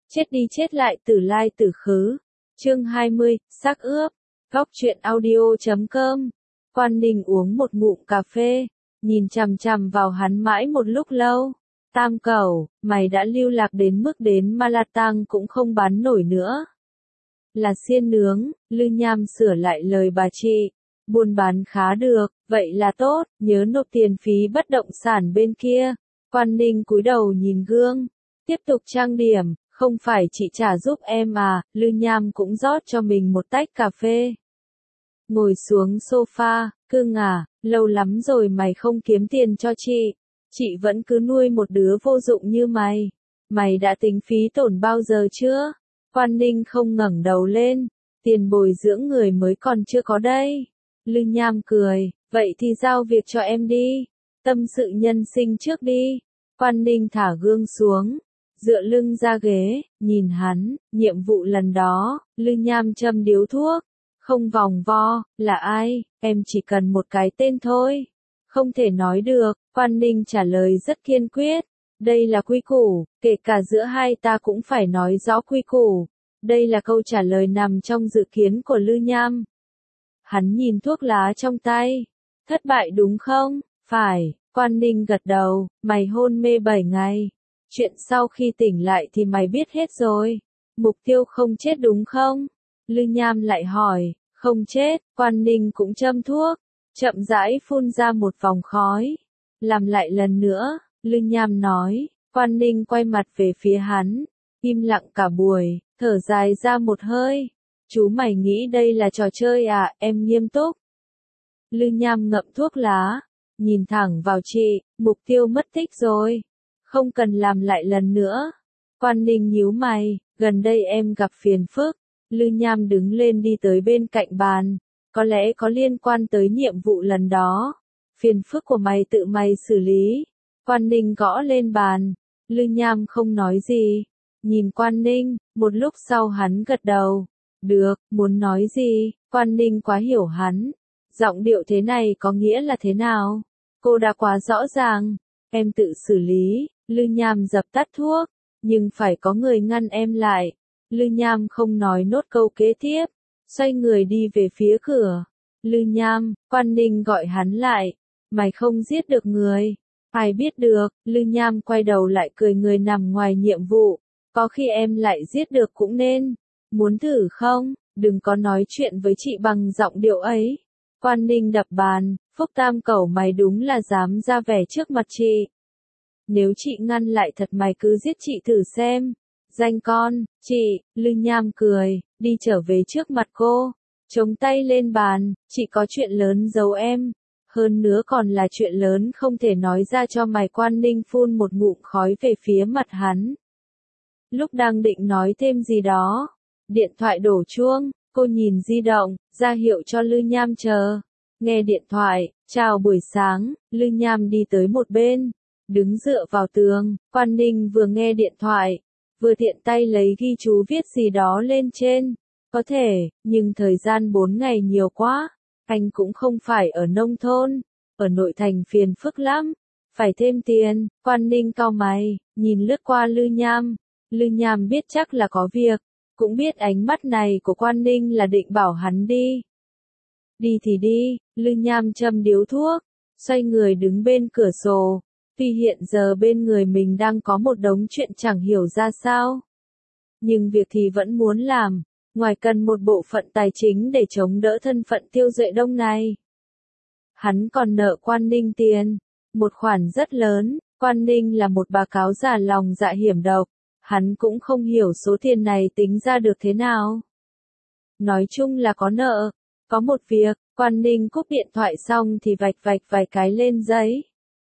Chết đi chết lại tử lai tử khứ. Chương 20, xác ướp. Góc truyện audio.com. Quan Ninh uống một ngụm cà phê, nhìn chằm chằm vào hắn mãi một lúc lâu. Tam Cẩu, mày đã lưu lạc đến mức đến Malatang cũng không bán nổi nữa. Là xiên nướng, Lư Nham sửa lại lời bà chị. Buôn bán khá được, vậy là tốt, nhớ nộp tiền phí bất động sản bên kia. Quan Ninh cúi đầu nhìn gương, tiếp tục trang điểm, không phải chị trả giúp em à, Lư Nham cũng rót cho mình một tách cà phê. Ngồi xuống sofa, cưng à, lâu lắm rồi mày không kiếm tiền cho chị vẫn cứ nuôi một đứa vô dụng như mày. Mày đã tính phí tổn bao giờ chưa? Quan Ninh không ngẩng đầu lên, tiền bồi dưỡng người mới còn chưa có đây. Lư Nham cười, vậy thì giao việc cho em đi, tâm sự nhân sinh trước đi. Quan Ninh thả gương xuống, dựa lưng ra ghế, nhìn hắn, nhiệm vụ lần đó, Lư Nham châm điếu thuốc, không vòng vo, là ai, em chỉ cần một cái tên thôi. Không thể nói được, Quan Ninh trả lời rất kiên quyết, đây là quy củ, kể cả giữa hai ta cũng phải nói rõ quy củ. Đây là câu trả lời nằm trong dự kiến của Lư Nham. Hắn nhìn thuốc lá trong tay, thất bại đúng không? Phải, Quan Ninh gật đầu, mày hôn mê 7 ngày. Chuyện sau khi tỉnh lại thì mày biết hết rồi. Mục tiêu không chết đúng không? Lư Nham lại hỏi, không chết. Quan Ninh cũng châm thuốc, chậm rãi phun ra một vòng khói. Làm lại lần nữa, Lư Nham nói. Quan Ninh quay mặt về phía hắn, im lặng cả buổi, thở dài ra một hơi. Chú mày nghĩ đây là trò chơi à, em nghiêm túc. Lư Nham ngậm thuốc lá, nhìn thẳng vào chị, mục tiêu mất tích rồi. Không cần làm lại lần nữa. Quan Ninh nhíu mày, gần đây em gặp phiền phức. Lư Nham đứng lên đi tới bên cạnh bàn. Có lẽ có liên quan tới nhiệm vụ lần đó. Phiền phức của mày tự mày xử lý. Quan Ninh gõ lên bàn. Lư Nham không nói gì. Nhìn Quan Ninh, một lúc sau hắn gật đầu. Được, muốn nói gì? Quan Ninh quá hiểu hắn. Giọng điệu thế này có nghĩa là thế nào? Cô đã quá rõ ràng. Em tự xử lý. Lư Nham dập tắt thuốc, nhưng phải có người ngăn em lại. Lư Nham không nói nốt câu kế tiếp, xoay người đi về phía cửa. Lư Nham, Quan Ninh gọi hắn lại. Mày không giết được người. Ai biết được, Lư Nham quay đầu lại cười, người nằm ngoài nhiệm vụ. Có khi em lại giết được cũng nên. Muốn thử không? Đừng có nói chuyện với chị bằng giọng điệu ấy. Quan Ninh đập bàn, Phúc Tam Cẩu mày đúng là dám ra vẻ trước mặt chị. Nếu chị ngăn lại thật mày cứ giết chị thử xem. Danh con, chị, Lư Nham cười, đi trở về trước mặt cô. Chống tay lên bàn, chị có chuyện lớn giấu em. Hơn nữa còn là chuyện lớn không thể nói ra cho mày. Quan Ninh phun một ngụm khói về phía mặt hắn. Lúc đang định nói thêm gì đó, điện thoại đổ chuông, cô nhìn di động, ra hiệu cho Lư Nham chờ. Nghe điện thoại, chào buổi sáng, Lư Nham đi tới một bên, đứng dựa vào tường. Quan Ninh vừa nghe điện thoại, vừa tiện tay lấy ghi chú viết gì đó lên trên. Có thể, nhưng thời gian 4 ngày nhiều quá, anh cũng không phải ở nông thôn, ở nội thành phiền phức lắm, phải thêm tiền. Quan Ninh cau mày, nhìn lướt qua Lư Nham. Lư Nham biết chắc là có việc, cũng biết ánh mắt này của Quan Ninh là định bảo hắn đi. Đi thì đi, Lư Nham châm điếu thuốc, xoay người đứng bên cửa sổ. Tuy hiện giờ bên người mình đang có một đống chuyện chẳng hiểu ra sao, nhưng việc thì vẫn muốn làm, ngoài cần một bộ phận tài chính để chống đỡ thân phận Tiêu Duệ Đông này. Hắn còn nợ Quan Ninh tiền, một khoản rất lớn. Quan Ninh là một bà cáo già lòng dạ hiểm độc, hắn cũng không hiểu số tiền này tính ra được thế nào. Nói chung là có nợ. Có một việc, Quan Ninh cúp điện thoại xong thì vạch vài cái lên giấy.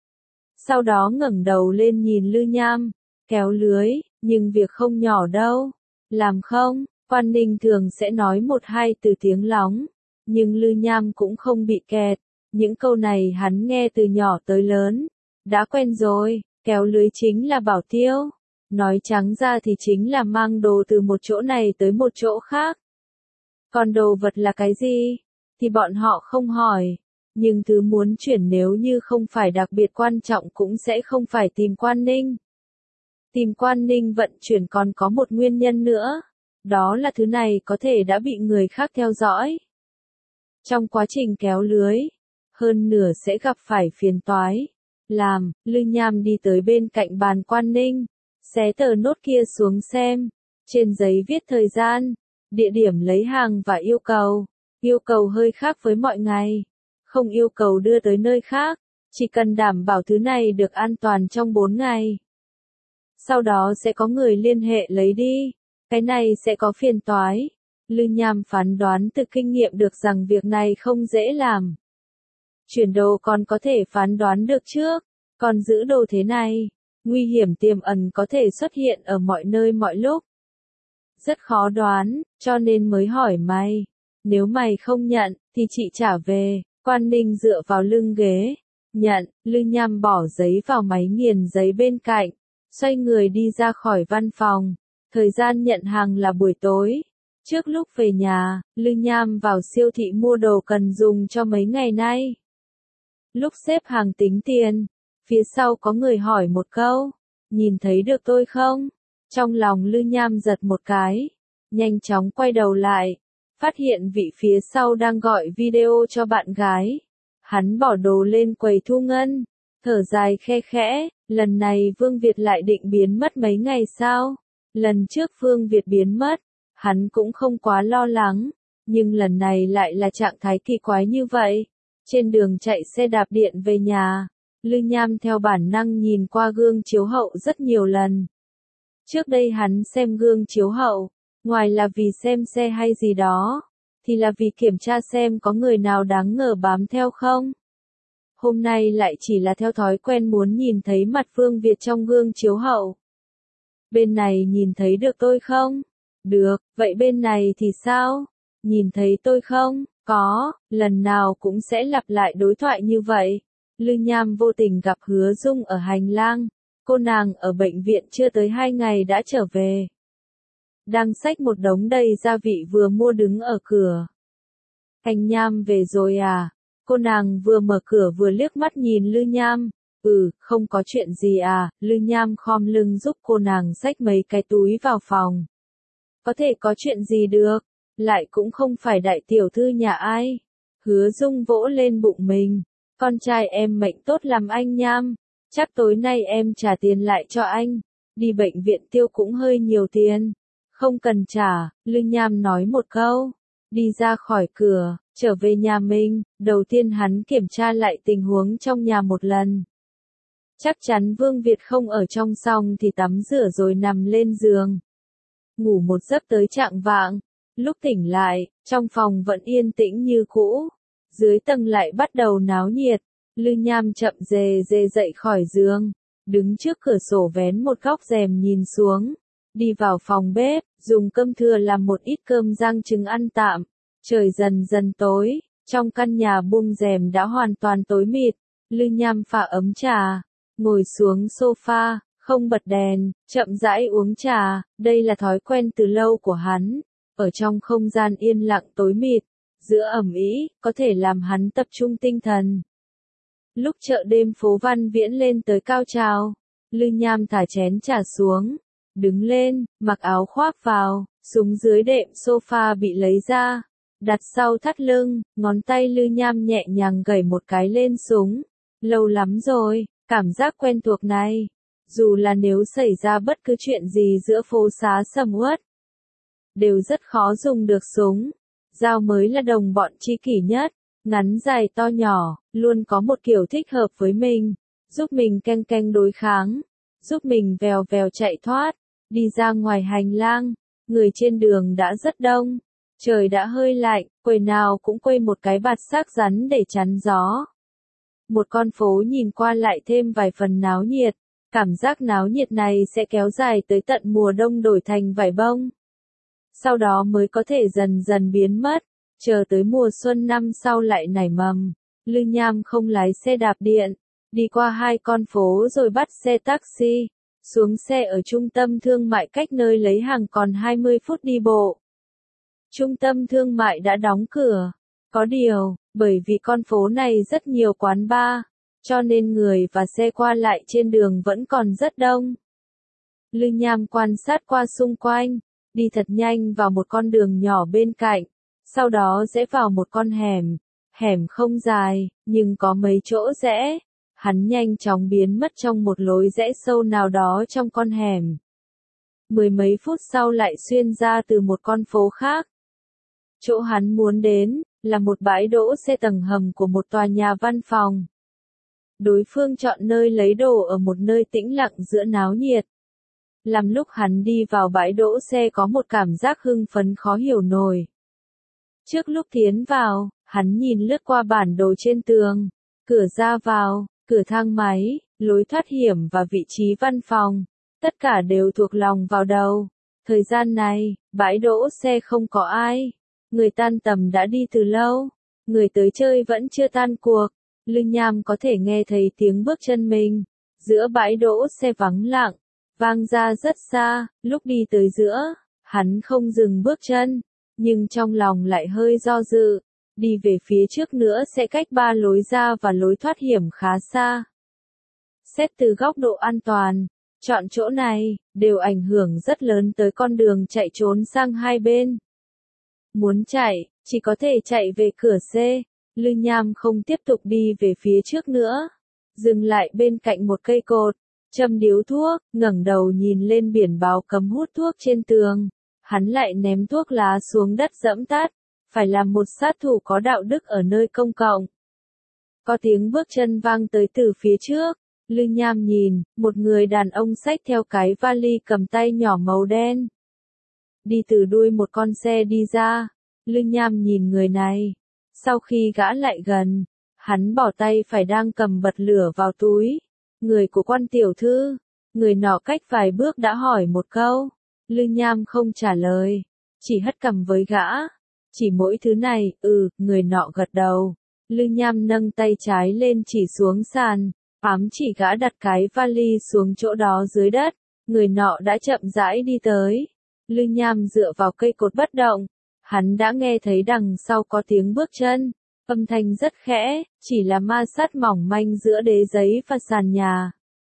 Sau đó ngẩng đầu lên nhìn Lư Nham, kéo lưới, nhưng việc không nhỏ đâu. Làm không? Quan Ninh thường sẽ nói 1-2 từ tiếng lóng, nhưng Lư Nham cũng không bị kẹt. Những câu này hắn nghe từ nhỏ tới lớn, đã quen rồi. Kéo lưới chính là bảo tiêu. Nói trắng ra thì chính là mang đồ từ một chỗ này tới một chỗ khác. Còn đồ vật là cái gì? Thì bọn họ không hỏi. Nhưng thứ muốn chuyển nếu như không phải đặc biệt quan trọng cũng sẽ không phải tìm Quan Ninh. Tìm Quan Ninh vận chuyển còn có một nguyên nhân nữa. Đó là thứ này có thể đã bị người khác theo dõi. Trong quá trình kéo lưới, hơn nửa sẽ gặp phải phiền toái. Lư Nham đi tới bên cạnh bàn Quan Ninh, xé tờ nốt kia xuống xem. Trên giấy viết thời gian, địa điểm lấy hàng và yêu cầu. Yêu cầu hơi khác với mọi ngày. Không yêu cầu đưa tới nơi khác, chỉ cần đảm bảo thứ này được an toàn trong 4 ngày. Sau đó sẽ có người liên hệ lấy đi. Cái này sẽ có phiền toái. Lư Nham phán đoán từ kinh nghiệm được rằng việc này không dễ làm. Chuyển đồ còn có thể phán đoán được trước, còn giữ đồ thế này, nguy hiểm tiềm ẩn có thể xuất hiện ở mọi nơi mọi lúc. Rất khó đoán, cho nên mới hỏi mày. Nếu mày không nhận, thì chị trả về. Quan Ninh dựa vào lưng ghế. Nhận, Lư Nham bỏ giấy vào máy nghiền giấy bên cạnh, xoay người đi ra khỏi văn phòng. Thời gian nhận hàng là buổi tối. Trước lúc về nhà, Lư Nham vào siêu thị mua đồ cần dùng cho mấy ngày nay. Lúc xếp hàng tính tiền, phía sau có người hỏi một câu, nhìn thấy được tôi không? Trong lòng Lư Nham giật một cái, nhanh chóng quay đầu lại, phát hiện vị phía sau đang gọi video cho bạn gái. Hắn bỏ đồ lên quầy thu ngân, thở dài khe khẽ, lần này Vương Việt lại định biến mất mấy ngày sao? Lần trước Vương Việt biến mất, hắn cũng không quá lo lắng, nhưng lần này lại là trạng thái kỳ quái như vậy. Trên đường chạy xe đạp điện về nhà, Lư Nham theo bản năng nhìn qua gương chiếu hậu rất nhiều lần. Trước đây hắn xem gương chiếu hậu, ngoài là vì xem xe hay gì đó, thì là vì kiểm tra xem có người nào đáng ngờ bám theo không. Hôm nay lại chỉ là theo thói quen muốn nhìn thấy mặt Vương Việt trong gương chiếu hậu. Bên này nhìn thấy được tôi không? Được, vậy bên này thì sao? Nhìn thấy tôi không? Có, lần nào cũng sẽ lặp lại đối thoại như vậy. Lư Nham vô tình gặp Hứa Dung ở hành lang. Cô nàng ở bệnh viện chưa tới 2 ngày đã trở về. Đang xách một đống đầy gia vị vừa mua đứng ở cửa. Anh Nham về rồi à? Cô nàng vừa mở cửa vừa liếc mắt nhìn Lư Nham. Không có chuyện gì à? Lư Nham khom lưng giúp cô nàng xách mấy cái túi vào phòng. Có thể có chuyện gì được? Lại cũng không phải đại tiểu thư nhà ai. Hứa Dung vỗ lên bụng mình. Con trai em mệnh tốt lắm anh Nham. Chắc tối nay em trả tiền lại cho anh. Đi bệnh viện tiêu cũng hơi nhiều tiền. Không cần trả, Lư Nham nói một câu. Đi ra khỏi cửa, trở về nhà mình, đầu tiên hắn kiểm tra lại tình huống trong nhà một lần. Chắc chắn Vương Việt không ở trong xong thì tắm rửa rồi nằm lên giường. Ngủ một giấc tới chạng vạng. Lúc tỉnh lại, trong phòng vẫn yên tĩnh như cũ. Dưới tầng lại bắt đầu náo nhiệt. Lư Nham chậm rề rề dậy khỏi giường. Đứng trước cửa sổ vén một góc rèm nhìn xuống. Đi vào phòng bếp, dùng cơm thừa làm một ít cơm rang trứng ăn tạm. Trời dần dần tối, trong căn nhà buông rèm đã hoàn toàn tối mịt. Lư Nham pha ấm trà, ngồi xuống sofa, không bật đèn, chậm rãi uống trà. Đây là thói quen từ lâu của hắn. Ở trong không gian yên lặng tối mịt, giữa ầm ĩ, có thể làm hắn tập trung tinh thần. Lúc chợ đêm phố Văn Viễn lên tới cao trào, Lư Nham thả chén trà xuống, đứng lên, mặc áo khoác vào, súng dưới đệm sofa bị lấy ra, đặt sau thắt lưng, ngón tay Lư Nham nhẹ nhàng gẩy một cái lên súng. Lâu lắm rồi, cảm giác quen thuộc này. Dù là nếu xảy ra bất cứ chuyện gì giữa phố xá sầm uất, đều rất khó dùng được súng. Dao mới là đồng bọn tri kỷ nhất, ngắn dài to nhỏ, luôn có một kiểu thích hợp với mình, giúp mình canh canh đối kháng, giúp mình vèo vèo chạy thoát. Đi ra ngoài hành lang, người trên đường đã rất đông, trời đã hơi lạnh, quầy nào cũng quây một cái bạt xác rắn để chắn gió. Một con phố nhìn qua lại thêm vài phần náo nhiệt, cảm giác náo nhiệt này sẽ kéo dài tới tận mùa đông đổi thành vải bông. Sau đó mới có thể dần dần biến mất, chờ tới mùa xuân năm sau lại nảy mầm. Lư Nham không lái xe đạp điện, đi qua 2 con phố rồi bắt xe taxi, xuống xe ở trung tâm thương mại cách nơi lấy hàng còn 20 phút đi bộ. Trung tâm thương mại đã đóng cửa, có điều, bởi vì con phố này rất nhiều quán bar, cho nên người và xe qua lại trên đường vẫn còn rất đông. Lư Nham quan sát qua xung quanh, đi thật nhanh vào một con đường nhỏ bên cạnh, sau đó rẽ vào một con hẻm. Hẻm không dài, nhưng có mấy chỗ rẽ. Hắn nhanh chóng biến mất trong một lối rẽ sâu nào đó trong con hẻm. Mười mấy phút sau lại xuyên ra từ một con phố khác. Chỗ hắn muốn đến là một bãi đỗ xe tầng hầm của một tòa nhà văn phòng. Đối phương chọn nơi lấy đồ ở một nơi tĩnh lặng giữa náo nhiệt. Làm lúc hắn đi vào bãi đỗ xe có một cảm giác hưng phấn khó hiểu nổi. Trước lúc tiến vào, hắn nhìn lướt qua bản đồ trên tường, cửa ra vào, cửa thang máy, lối thoát hiểm và vị trí văn phòng, tất cả đều thuộc lòng vào đầu. Thời gian này, bãi đỗ xe không có ai, người tan tầm đã đi từ lâu, người tới chơi vẫn chưa tan cuộc. Lư Nham có thể nghe thấy tiếng bước chân mình, giữa bãi đỗ xe vắng lặng, vang ra rất xa. Lúc đi tới giữa, hắn không dừng bước chân, nhưng trong lòng lại hơi do dự. Đi về phía trước nữa sẽ cách 3 lối ra và lối thoát hiểm khá xa. Xét từ góc độ an toàn, chọn chỗ này, đều ảnh hưởng rất lớn tới con đường chạy trốn sang hai bên. Muốn chạy, chỉ có thể chạy về cửa C. Lư Nham không tiếp tục đi về phía trước nữa. Dừng lại bên cạnh một cây cột, châm điếu thuốc, ngẩng đầu nhìn lên biển báo cấm hút thuốc trên tường. Hắn lại ném thuốc lá xuống đất giẫm tắt. Phải làm một sát thủ có đạo đức ở nơi công cộng. Có tiếng bước chân vang tới từ phía trước. Lư Nham nhìn, một người đàn ông xách theo cái vali cầm tay nhỏ màu đen. Đi từ đuôi một con xe đi ra. Lư Nham nhìn người này. Sau khi gã lại gần, hắn bỏ tay phải đang cầm bật lửa vào túi. Người của quan tiểu thư. Người nọ cách vài bước đã hỏi một câu. Lư Nham không trả lời, chỉ hất cằm với gã. Chỉ mỗi thứ này, người nọ gật đầu. Lư Nham nâng tay trái lên chỉ xuống sàn, ám chỉ gã đặt cái vali xuống chỗ đó dưới đất. Người nọ đã chậm rãi đi tới. Lư Nham dựa vào cây cột bất động. Hắn đã nghe thấy đằng sau có tiếng bước chân. Âm thanh rất khẽ, chỉ là ma sát mỏng manh giữa đế giấy và sàn nhà.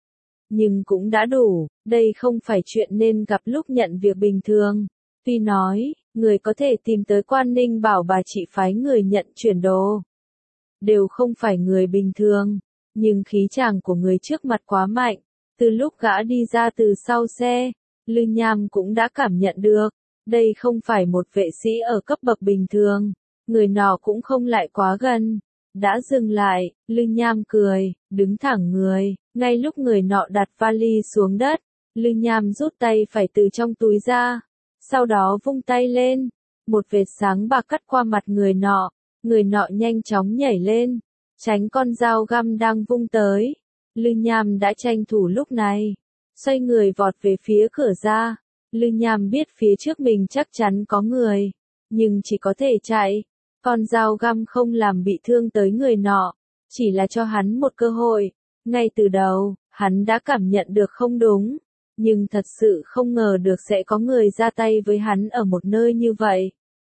Nhưng cũng đã đủ, đây không phải chuyện nên gặp lúc nhận việc bình thường. Tuy nói, người có thể tìm tới Quan Ninh bảo bà chị phái người nhận chuyển đồ. Đều không phải người bình thường, nhưng khí chàng của người trước mặt quá mạnh. Từ lúc gã đi ra từ sau xe, Lư Nham cũng đã cảm nhận được, đây không phải một vệ sĩ ở cấp bậc bình thường. Người nọ cũng không lại quá gần. Đã dừng lại, Lư Nham cười, đứng thẳng người. Ngay lúc người nọ đặt vali xuống đất, Lư Nham rút tay phải từ trong túi ra. Sau đó vung tay lên, một vệt sáng bạc cắt qua mặt người nọ. Người nọ nhanh chóng nhảy lên, tránh con dao găm đang vung tới. Lư Nham đã tranh thủ lúc này, xoay người vọt về phía cửa ra. Lư Nham biết phía trước mình chắc chắn có người, nhưng chỉ có thể chạy. Con dao găm không làm bị thương tới người nọ, chỉ là cho hắn một cơ hội. Ngay từ đầu, hắn đã cảm nhận được không đúng, nhưng thật sự không ngờ được sẽ có người ra tay với hắn ở một nơi như vậy.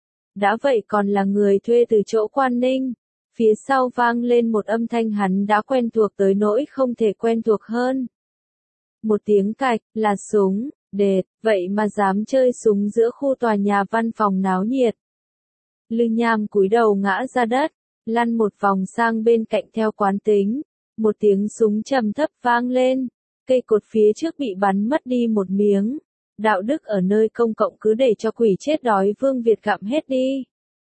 Đã vậy còn là người thuê từ chỗ Quan Ninh. Phía sau vang lên một âm thanh hắn đã quen thuộc tới nỗi không thể quen thuộc hơn. Một tiếng cạch, là súng, đệt, vậy mà dám chơi súng giữa khu tòa nhà văn phòng náo nhiệt. Lư Nham cúi đầu ngã ra đất, lăn một vòng sang bên cạnh theo quán tính. Một tiếng súng trầm thấp vang lên, cây cột phía trước bị bắn mất đi một miếng. Đạo đức ở nơi công cộng cứ để cho quỷ chết đói Vương Việt gặm hết đi.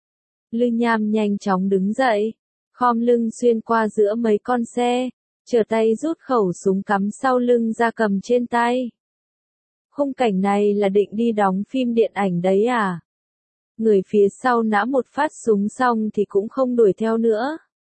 Lư Nham nhanh chóng đứng dậy, khom lưng xuyên qua giữa mấy con xe, trở tay rút khẩu súng cắm sau lưng ra cầm trên tay. Khung cảnh này là định đi đóng phim điện ảnh đấy à? Người phía sau nã một phát súng xong thì cũng không đuổi theo nữa.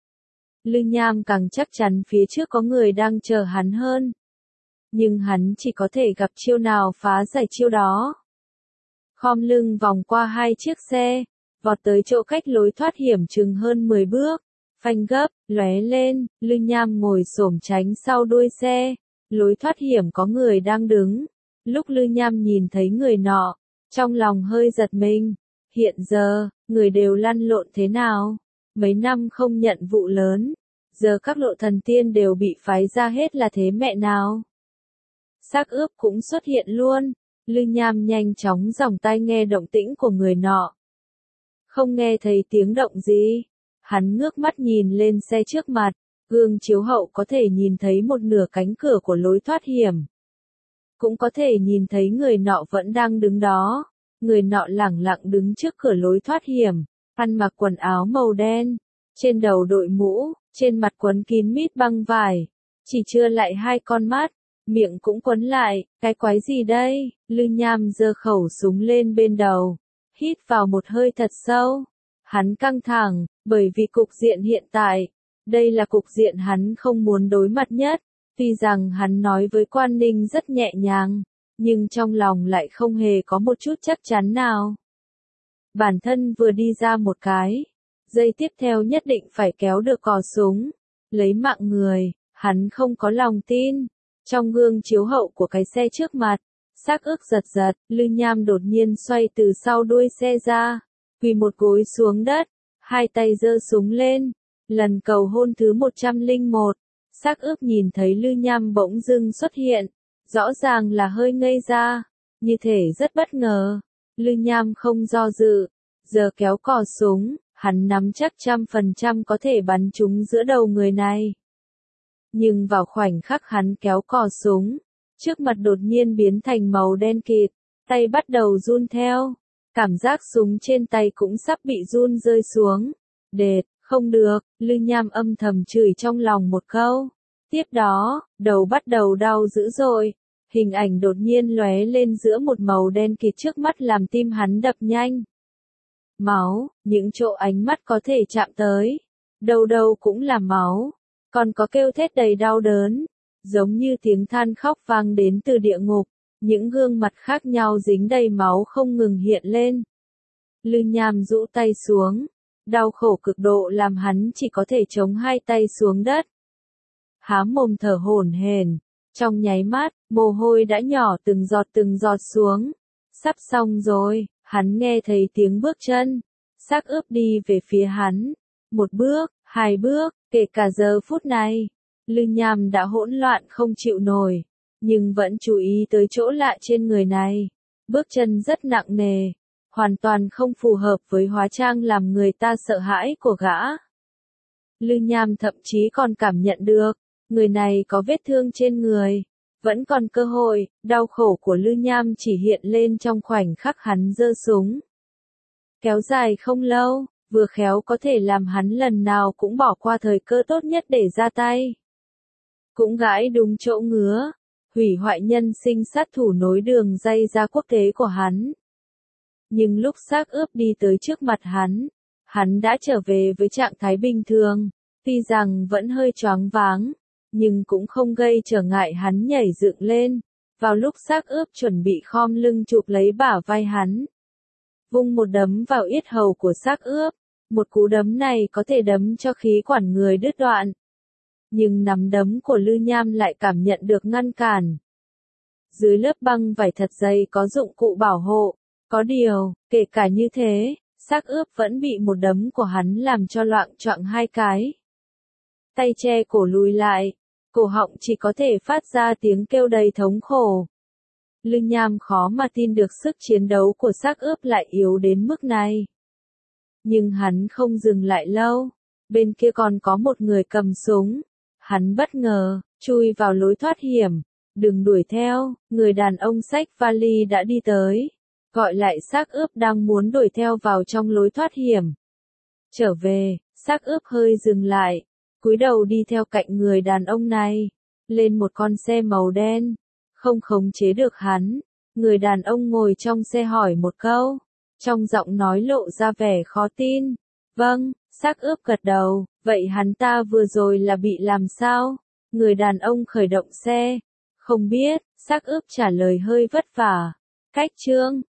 Lư Nham càng chắc chắn phía trước có người đang chờ hắn hơn. Nhưng hắn chỉ có thể gặp chiêu nào phá giải chiêu đó. Khom lưng vòng qua hai chiếc xe, vọt tới chỗ cách lối thoát hiểm chừng hơn 10 bước. Phanh gấp, lóe lên, Lư Nham ngồi xổm tránh sau đuôi xe. Lối thoát hiểm có người đang đứng. Lúc Lư Nham nhìn thấy người nọ, trong lòng hơi giật mình. Hiện giờ, người đều lăn lộn thế nào? Mấy năm không nhận vụ lớn, giờ các lộ thần tiên đều bị phái ra hết là thế mẹ nào? Xác ướp cũng xuất hiện luôn. Lư Nham nhanh chóng giòng tai nghe động tĩnh của người nọ. Không nghe thấy tiếng động gì. Hắn ngước mắt nhìn lên xe trước mặt, gương chiếu hậu có thể nhìn thấy một nửa cánh cửa của lối thoát hiểm. Cũng có thể nhìn thấy người nọ vẫn đang đứng đó. Người nọ lẳng lặng đứng trước cửa lối thoát hiểm, ăn mặc quần áo màu đen, trên đầu đội mũ, trên mặt quấn kín mít băng vải, chỉ chừa lại hai con mắt, miệng cũng quấn lại, cái quái gì đây? Lư Nham giơ khẩu súng lên bên đầu, hít vào một hơi thật sâu. Hắn căng thẳng, bởi vì cục diện hiện tại, đây là cục diện hắn không muốn đối mặt nhất. Tuy rằng hắn nói với Quan Ninh rất nhẹ nhàng, nhưng trong lòng lại không hề có một chút chắc chắn nào. Bản thân vừa đi ra một cái, giây tiếp theo nhất định phải kéo được cò súng, lấy mạng người, hắn không có lòng tin. Trong gương chiếu hậu của cái xe trước mặt, xác ướp giật giật, Lư Nham đột nhiên xoay từ sau đuôi xe ra, quỳ một gối xuống đất, hai tay giơ súng lên, lần cầu hôn thứ 101. Xác ướp nhìn thấy Lư Nham bỗng dưng xuất hiện, rõ ràng là hơi ngây ra, như thể rất bất ngờ. Lư Nham không do dự, giờ kéo cò súng, hắn nắm chắc 100% có thể bắn trúng giữa đầu người này. Nhưng vào khoảnh khắc hắn kéo cò súng, trước mặt đột nhiên biến thành màu đen kịt, tay bắt đầu run theo, cảm giác súng trên tay cũng sắp bị run rơi xuống. Đệt, không được, Lư Nham âm thầm chửi trong lòng một câu. Tiếp đó, đầu bắt đầu đau dữ dội, hình ảnh đột nhiên lóe lên giữa một màu đen kịt trước mắt làm tim hắn đập nhanh. Máu, những chỗ ánh mắt có thể chạm tới, đâu đâu cũng là máu, còn có kêu thét đầy đau đớn, giống như tiếng than khóc vang đến từ địa ngục, những gương mặt khác nhau dính đầy máu không ngừng hiện lên. Lư Nham rũ tay xuống, đau khổ cực độ làm hắn chỉ có thể chống hai tay xuống đất. Há mồm thở hổn hển, trong nháy mắt, mồ hôi đã nhỏ từng giọt xuống. Sắp xong rồi, hắn nghe thấy tiếng bước chân, xác ướp đi về phía hắn. Một bước, hai bước, kể cả giờ phút này, Lư Nham đã hỗn loạn không chịu nổi, nhưng vẫn chú ý tới chỗ lạ trên người này. Bước chân rất nặng nề, hoàn toàn không phù hợp với hóa trang làm người ta sợ hãi của gã. Lư Nham thậm chí còn cảm nhận được, người này có vết thương trên người, vẫn còn cơ hội. Đau khổ của Lư Nham chỉ hiện lên trong khoảnh khắc hắn giơ súng. Kéo dài không lâu, vừa khéo có thể làm hắn lần nào cũng bỏ qua thời cơ tốt nhất để ra tay. Cũng gãi đúng chỗ ngứa, hủy hoại nhân sinh sát thủ nối đường dây ra quốc tế của hắn. Nhưng lúc xác ướp đi tới trước mặt hắn đã trở về với trạng thái bình thường, tuy rằng vẫn hơi choáng váng, nhưng cũng không gây trở ngại hắn nhảy dựng lên. Vào lúc xác ướp chuẩn bị khom lưng chụp lấy bả vai hắn, vung một đấm vào yết hầu của xác ướp, một cú đấm này có thể đấm cho khí quản người đứt đoạn. Nhưng nắm đấm của Lư Nham lại cảm nhận được ngăn cản. Dưới lớp băng vải thật dày có dụng cụ bảo hộ, có điều, kể cả như thế, xác ướp vẫn bị một đấm của hắn làm cho loạng choạng hai cái. Tay che cổ lùi lại, cổ họng chỉ có thể phát ra tiếng kêu đầy thống khổ. Lư Nham khó mà tin được sức chiến đấu của xác ướp lại yếu đến mức này. Nhưng hắn không dừng lại lâu, bên kia còn có một người cầm súng. Hắn bất ngờ, chui vào lối thoát hiểm, đừng đuổi theo, người đàn ông xách vali đã đi tới, gọi lại xác ướp đang muốn đuổi theo vào trong lối thoát hiểm. Trở về, xác ướp hơi dừng lại, cúi đầu đi theo cạnh người đàn ông này, lên một con xe màu đen, không khống chế được hắn. Người đàn ông ngồi trong xe hỏi một câu, trong giọng nói lộ ra vẻ khó tin. Vâng, xác ướp gật đầu, vậy hắn ta vừa rồi là bị làm sao? Người đàn ông khởi động xe. Không biết, xác ướp trả lời hơi vất vả. Cách chương